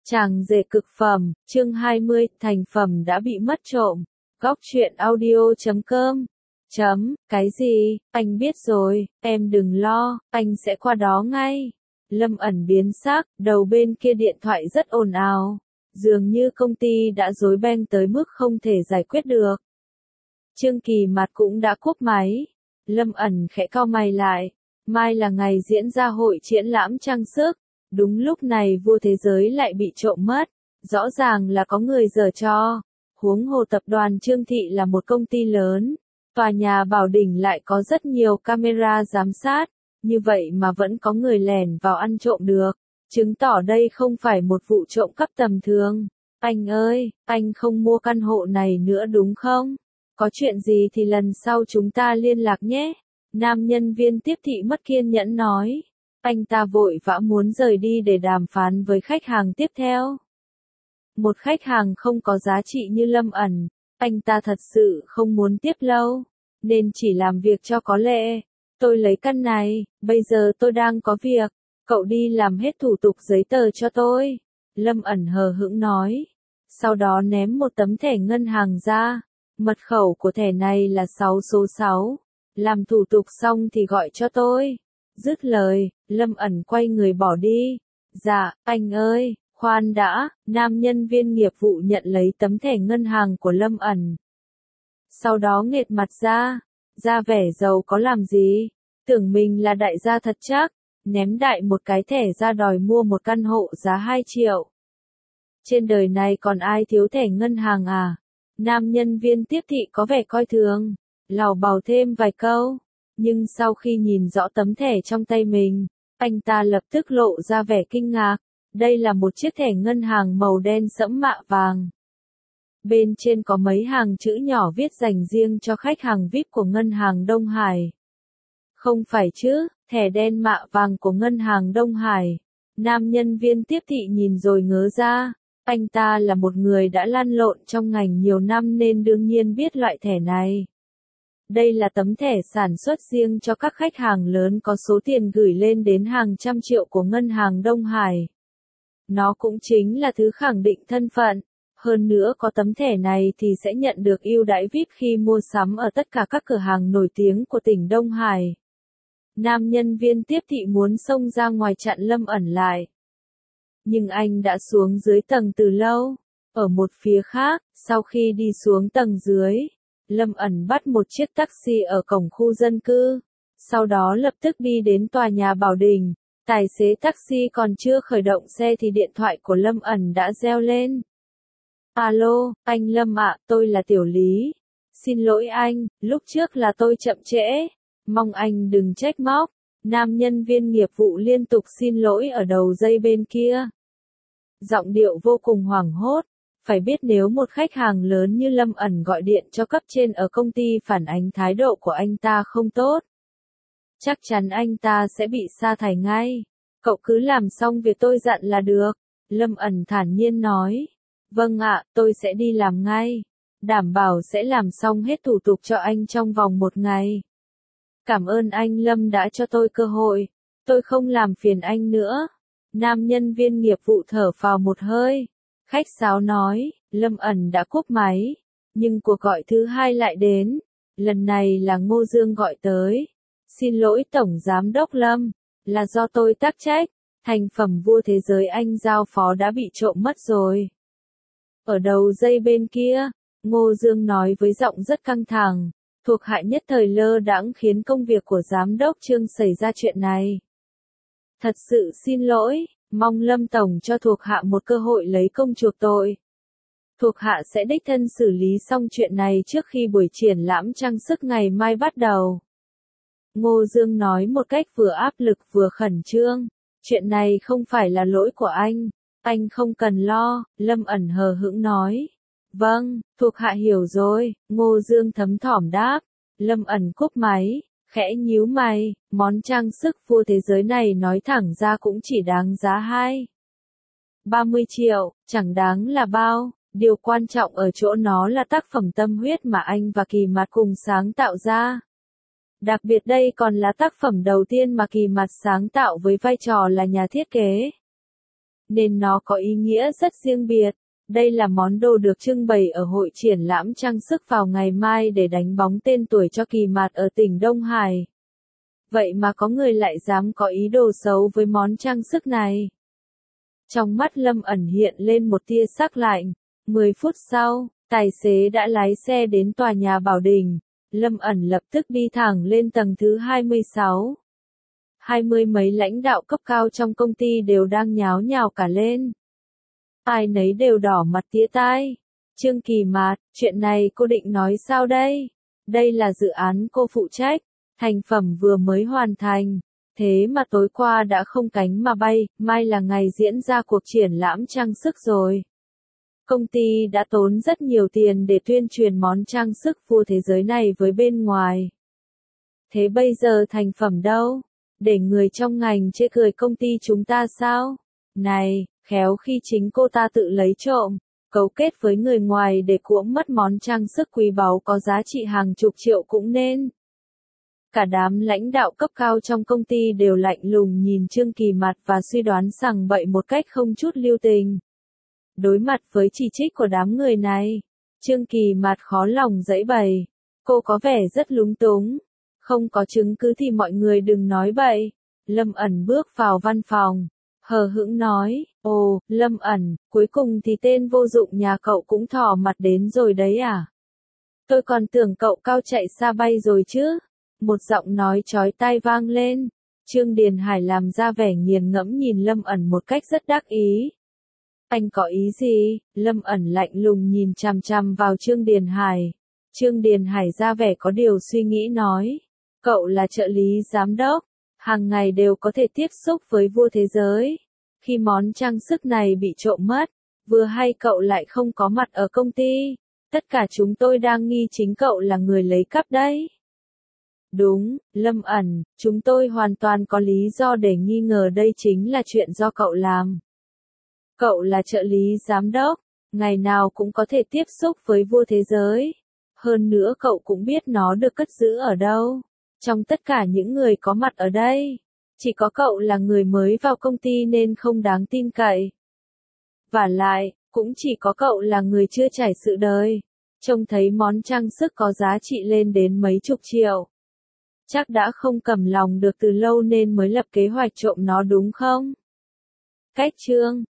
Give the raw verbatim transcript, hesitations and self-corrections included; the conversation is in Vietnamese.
Chàng rể cực phẩm, chương hai mươi, thành phẩm đã bị mất trộm. Góc truyện audio chấm com. Chấm, cái gì, anh biết rồi, em đừng lo, anh sẽ qua đó ngay. Lâm ẩn biến sắc, đầu bên kia điện thoại rất ồn ào. Dường như công ty đã rối beng tới mức không thể giải quyết được. Trương Kỳ Mạt cũng đã cúp máy. Lâm ẩn khẽ cau mày lại. Mai là ngày diễn ra hội triển lãm trang sức. Đúng lúc này vua thế giới lại bị trộm mất. Rõ ràng là có người giở trò. Huống hồ tập đoàn Trương Thị là một công ty lớn. Tòa nhà Bảo Đình lại có rất nhiều camera giám sát. Như vậy mà vẫn có người lẻn vào ăn trộm được. Chứng tỏ đây không phải một vụ trộm cắp tầm thường. Anh ơi, anh không mua căn hộ này nữa đúng không? Có chuyện gì thì lần sau chúng ta liên lạc nhé. Nam nhân viên tiếp thị mất kiên nhẫn nói. Anh ta vội vã muốn rời đi để đàm phán với khách hàng tiếp theo. Một khách hàng không có giá trị như Lâm ẩn, anh ta thật sự không muốn tiếp lâu, nên chỉ làm việc cho có lệ. Tôi lấy căn này, bây giờ tôi đang có việc, cậu đi làm hết thủ tục giấy tờ cho tôi. Lâm ẩn hờ hững nói. Sau đó ném một tấm thẻ ngân hàng ra. Mật khẩu của thẻ này là sáu số sáu. Làm thủ tục xong thì gọi cho tôi. Dứt lời, Lâm ẩn quay người bỏ đi. Dạ, anh ơi, khoan đã, nam nhân viên nghiệp vụ nhận lấy tấm thẻ ngân hàng của Lâm ẩn. Sau đó nghệt mặt ra, ra vẻ giàu có làm gì, tưởng mình là đại gia thật chắc, ném đại một cái thẻ ra đòi mua một căn hộ giá hai triệu. Trên đời này còn ai thiếu thẻ ngân hàng à? Nam nhân viên tiếp thị có vẻ coi thường, lào bào thêm vài câu. Nhưng sau khi nhìn rõ tấm thẻ trong tay mình, anh ta lập tức lộ ra vẻ kinh ngạc. Đây là một chiếc thẻ ngân hàng màu đen sẫm mạ vàng. Bên trên có mấy hàng chữ nhỏ viết dành riêng cho khách hàng vi ai pi của ngân hàng Đông Hải. Không phải chứ, thẻ đen mạ vàng của ngân hàng Đông Hải. Nam nhân viên tiếp thị nhìn rồi ngớ ra. Anh ta là một người đã lăn lộn trong ngành nhiều năm nên đương nhiên biết loại thẻ này. Đây là tấm thẻ sản xuất riêng cho các khách hàng lớn có số tiền gửi lên đến hàng trăm triệu của ngân hàng Đông Hải. Nó cũng chính là thứ khẳng định thân phận. Hơn nữa có tấm thẻ này thì sẽ nhận được ưu đãi vi ai pi khi mua sắm ở tất cả các cửa hàng nổi tiếng của tỉnh Đông Hải. Nam nhân viên tiếp thị muốn xông ra ngoài chặn Lâm ẩn lại. Nhưng anh đã xuống dưới tầng từ lâu. Ở một phía khác, sau khi đi xuống tầng dưới, Lâm ẩn bắt một chiếc taxi ở cổng khu dân cư. Sau đó lập tức đi đến tòa nhà Bảo Đình. Tài xế taxi còn chưa khởi động xe thì điện thoại của Lâm ẩn đã reo lên. Alo, anh Lâm ạ, tôi là Tiểu Lý. Xin lỗi anh, lúc trước là tôi chậm trễ. Mong anh đừng trách móc. Nam nhân viên nghiệp vụ liên tục xin lỗi ở đầu dây bên kia. Giọng điệu vô cùng hoảng hốt. Phải biết nếu một khách hàng lớn như Lâm ẩn gọi điện cho cấp trên ở công ty phản ánh thái độ của anh ta không tốt, chắc chắn anh ta sẽ bị sa thải ngay. Cậu cứ làm xong việc tôi dặn là được. Lâm ẩn thản nhiên nói. Vâng ạ, tôi sẽ đi làm ngay. Đảm bảo sẽ làm xong hết thủ tục cho anh trong vòng một ngày. Cảm ơn anh Lâm đã cho tôi cơ hội. Tôi không làm phiền anh nữa. Nam nhân viên nghiệp vụ thở phào một hơi. Khách sáo nói, Lâm ẩn đã cúp máy. Nhưng cuộc gọi thứ hai lại đến. Lần này là Ngô Dương gọi tới. Xin lỗi Tổng Giám đốc Lâm. Là do tôi tắc trách. Thành phẩm vua thế giới anh giao phó đã bị trộm mất rồi. Ở đầu dây bên kia, Ngô Dương nói với giọng rất căng thẳng. Thuộc hạ nhất thời lơ đãng khiến công việc của Giám đốc Trương xảy ra chuyện này. Thật sự xin lỗi, mong Lâm Tổng cho thuộc hạ một cơ hội lấy công chuộc tội. Thuộc hạ sẽ đích thân xử lý xong chuyện này trước khi buổi triển lãm trang sức ngày mai bắt đầu. Ngô Dương nói một cách vừa áp lực vừa khẩn trương. Chuyện này không phải là lỗi của anh. Anh không cần lo, Lâm ẩn hờ hững nói. Vâng, thuộc hạ hiểu rồi, Ngô Dương thấm thỏm đáp. Lâm ẩn cúp máy, khẽ nhíu mày, món trang sức vua thế giới này nói thẳng ra cũng chỉ đáng giá hai ba mươi triệu, chẳng đáng là bao. Điều quan trọng ở chỗ nó là tác phẩm tâm huyết mà anh và Kỳ Mạt cùng sáng tạo ra. Đặc biệt đây còn là tác phẩm đầu tiên mà Kỳ Mạt sáng tạo với vai trò là nhà thiết kế. nên nó có ý nghĩa rất riêng biệt. Đây là món đồ được trưng bày ở hội triển lãm trang sức vào ngày mai để đánh bóng tên tuổi cho Kỳ Mạt ở tỉnh Đông Hải. Vậy mà có người lại dám có ý đồ xấu với món trang sức này. Trong mắt Lâm ẩn hiện lên một tia sắc lạnh. Mười phút sau, tài xế đã lái xe đến tòa nhà Bảo Đình. Lâm ẩn lập tức đi thẳng lên tầng thứ hai mươi sáu. Hai mươi mấy lãnh đạo cấp cao trong công ty đều đang nháo nhào cả lên. Ai nấy đều đỏ mặt tía tai. Trương Kỳ Mạt, chuyện này cô định nói sao đây? Đây là dự án cô phụ trách, thành phẩm vừa mới hoàn thành. Thế mà tối qua đã không cánh mà bay, mai là ngày diễn ra cuộc triển lãm trang sức rồi. Công ty đã tốn rất nhiều tiền để tuyên truyền món trang sức vua thế giới này với bên ngoài. Thế bây giờ thành phẩm đâu? Để người trong ngành chê cười công ty chúng ta sao? Này, khéo khi chính cô ta tự lấy trộm, cấu kết với người ngoài để cuỗm mất món trang sức quý báu có giá trị hàng chục triệu cũng nên. Cả đám lãnh đạo cấp cao trong công ty đều lạnh lùng nhìn Trương Kỳ Mạt và suy đoán sằng bậy một cách không chút lưu tình. Đối mặt với chỉ trích của đám người này, Trương Kỳ Mạt khó lòng giãy bày. Cô có vẻ rất lúng túng. Không có chứng cứ thì mọi người đừng nói bậy. Lâm ẩn bước vào văn phòng, hờ hững nói, ồ, Lâm ẩn, cuối cùng thì tên vô dụng nhà cậu cũng thò mặt đến rồi đấy à? Tôi còn tưởng cậu cao chạy xa bay rồi chứ. Một giọng nói chói tai vang lên. Trương Điền Hải làm ra vẻ nghiền ngẫm nhìn Lâm ẩn một cách rất đắc ý. Anh có ý gì? Lâm ẩn lạnh lùng nhìn chằm chằm vào Trương Điền Hải. Trương Điền Hải ra vẻ có điều suy nghĩ nói. Cậu là trợ lý giám đốc, hàng ngày đều có thể tiếp xúc với vua thế giới. Khi món trang sức này bị trộm mất, vừa hay cậu lại không có mặt ở công ty. Tất cả chúng tôi đang nghi chính cậu là người lấy cắp đấy. Đúng, Lâm ẩn, chúng tôi hoàn toàn có lý do để nghi ngờ đây chính là chuyện do cậu làm. Cậu là trợ lý giám đốc, ngày nào cũng có thể tiếp xúc với vua thế giới. Hơn nữa cậu cũng biết nó được cất giữ ở đâu. Trong tất cả những người có mặt ở đây, chỉ có cậu là người mới vào công ty nên không đáng tin cậy. Vả lại, cũng chỉ có cậu là người chưa trải sự đời. Trông thấy món trang sức có giá trị lên đến mấy chục triệu. Chắc đã không cầm lòng được từ lâu nên mới lập kế hoạch trộm nó đúng không? Cách chương